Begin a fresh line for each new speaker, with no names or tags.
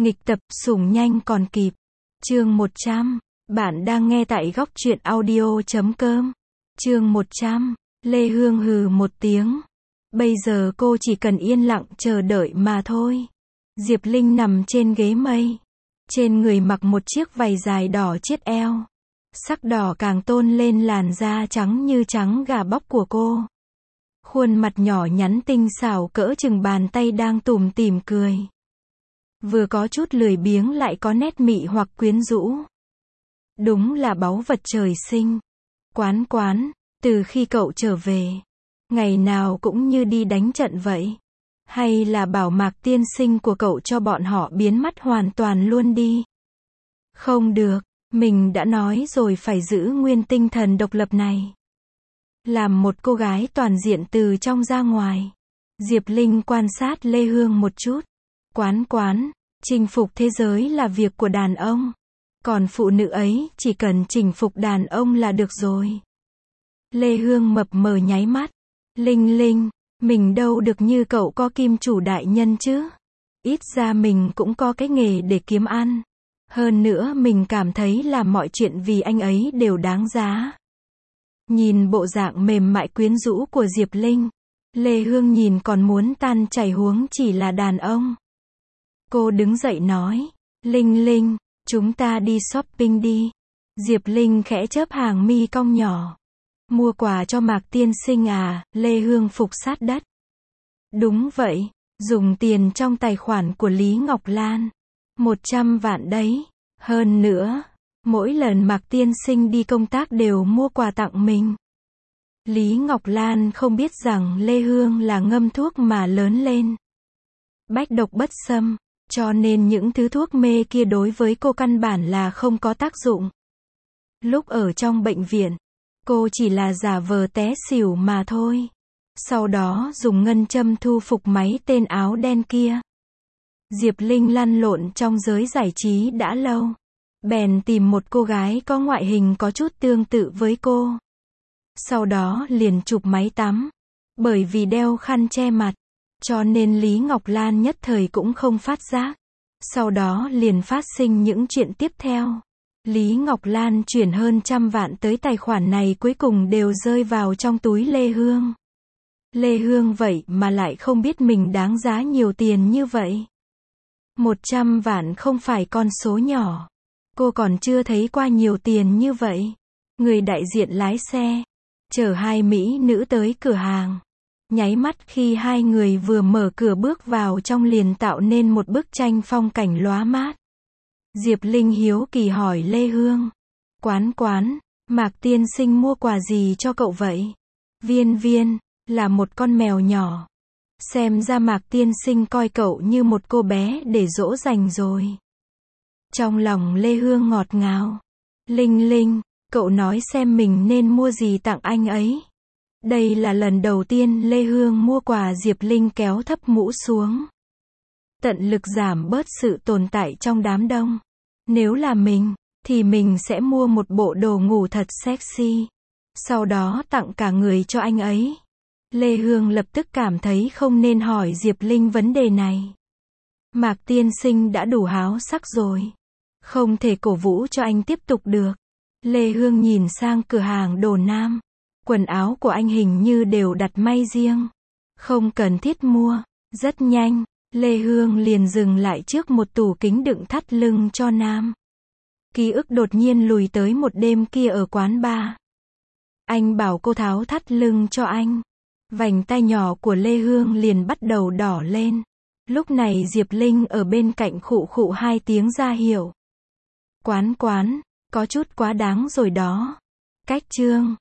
Nghịch tập, sủng nhanh còn kịp. Chương 100. Bạn đang nghe tại góc truyện audio.com. Chương 100. Lê Hương hừ một tiếng. Bây giờ cô chỉ cần yên lặng chờ đợi mà thôi. Diệp Linh nằm trên ghế mây. Trên người mặc một chiếc váy dài đỏ chiết eo. Sắc đỏ càng tôn lên làn da trắng như trắng gà bóc của cô. Khuôn mặt nhỏ nhắn tinh xảo cỡ chừng bàn tay đang tủm tỉm cười. Vừa có chút lười biếng lại có nét mị hoặc quyến rũ. Đúng là báu vật trời sinh. Quán, từ khi cậu trở về, ngày nào cũng như đi đánh trận vậy. Hay là bảo Mạc tiên sinh của cậu cho bọn họ biến mất hoàn toàn luôn đi. Không được, mình đã nói rồi phải giữ nguyên tinh thần độc lập này. Làm một cô gái toàn diện từ trong ra ngoài. Diệp Linh quan sát Lê Hương một chút. Quán, chinh phục thế giới là việc của đàn ông. Còn phụ nữ ấy chỉ cần chinh phục đàn ông là được rồi. Lê Hương mập mờ nháy mắt. Linh, mình đâu được như cậu có kim chủ đại nhân chứ. Ít ra mình cũng có cái nghề để kiếm ăn. Hơn nữa mình cảm thấy làm mọi chuyện vì anh ấy đều đáng giá. Nhìn bộ dạng mềm mại quyến rũ của Diệp Linh, Lê Hương nhìn còn muốn tan chảy huống chỉ là đàn ông. Cô đứng dậy nói, Linh, chúng ta đi shopping đi. Diệp Linh khẽ chớp hàng mi cong nhỏ. Mua quà cho Mạc tiên sinh à? Lê Hương phục sát đất. Đúng vậy, dùng tiền trong tài khoản của Lý Ngọc Lan. 100 vạn đấy. Hơn nữa, mỗi lần Mạc tiên sinh đi công tác đều mua quà tặng mình. Lý Ngọc Lan không biết rằng Lê Hương là ngâm thuốc mà lớn lên. Bách độc bất xâm, cho nên những thứ thuốc mê kia đối với cô căn bản là không có tác dụng. Lúc ở trong bệnh viện, cô chỉ là giả vờ té xỉu mà thôi. Sau đó dùng ngân châm thu phục máy tên áo đen kia. Diệp Linh lăn lộn trong giới giải trí đã lâu. Bèn tìm một cô gái có ngoại hình có chút tương tự với cô. Sau đó liền chụp máy tắm. Bởi vì đeo khăn che mặt, cho nên Lý Ngọc Lan nhất thời cũng không phát giác. Sau đó liền phát sinh những chuyện tiếp theo. Lý Ngọc Lan chuyển hơn 100 vạn tới tài khoản này cuối cùng đều rơi vào trong túi Lê Hương. Lê Hương vậy mà lại không biết mình đáng giá nhiều tiền như vậy. 100 vạn không phải con số nhỏ. Cô còn chưa thấy qua nhiều tiền như vậy. Người đại diện lái xe, chở hai mỹ nữ tới cửa hàng. Nháy mắt khi hai người vừa mở cửa bước vào trong liền tạo nên một bức tranh phong cảnh lóa mát. Diệp Linh hiếu kỳ hỏi Lê Hương. Quán, Mạc tiên sinh mua quà gì cho cậu vậy? Viên, là một con mèo nhỏ. Xem ra Mạc tiên sinh coi cậu như một cô bé để dỗ dành rồi. Trong lòng Lê Hương ngọt ngào. Linh, cậu nói xem mình nên mua gì tặng anh ấy. Đây là lần đầu tiên Lê Hương mua quà. Diệp Linh kéo thấp mũ xuống. Tận lực giảm bớt sự tồn tại trong đám đông. Nếu là mình, thì mình sẽ mua một bộ đồ ngủ thật sexy. Sau đó tặng cả người cho anh ấy. Lê Hương lập tức cảm thấy không nên hỏi Diệp Linh vấn đề này. Mạc tiên sinh đã đủ háo sắc rồi. Không thể cổ vũ cho anh tiếp tục được. Lê Hương nhìn sang cửa hàng đồ nam. Quần áo của anh hình như đều đặt may riêng. Không cần thiết mua. Rất nhanh, Lê Hương liền dừng lại trước một tủ kính đựng thắt lưng cho nam. Ký ức đột nhiên lùi tới một đêm kia ở quán bar. Anh bảo cô tháo thắt lưng cho anh. Vành tai nhỏ của Lê Hương liền bắt đầu đỏ lên. Lúc này Diệp Linh ở bên cạnh khụ hai tiếng ra hiệu. Quán, có chút quá đáng rồi đó. Cách chương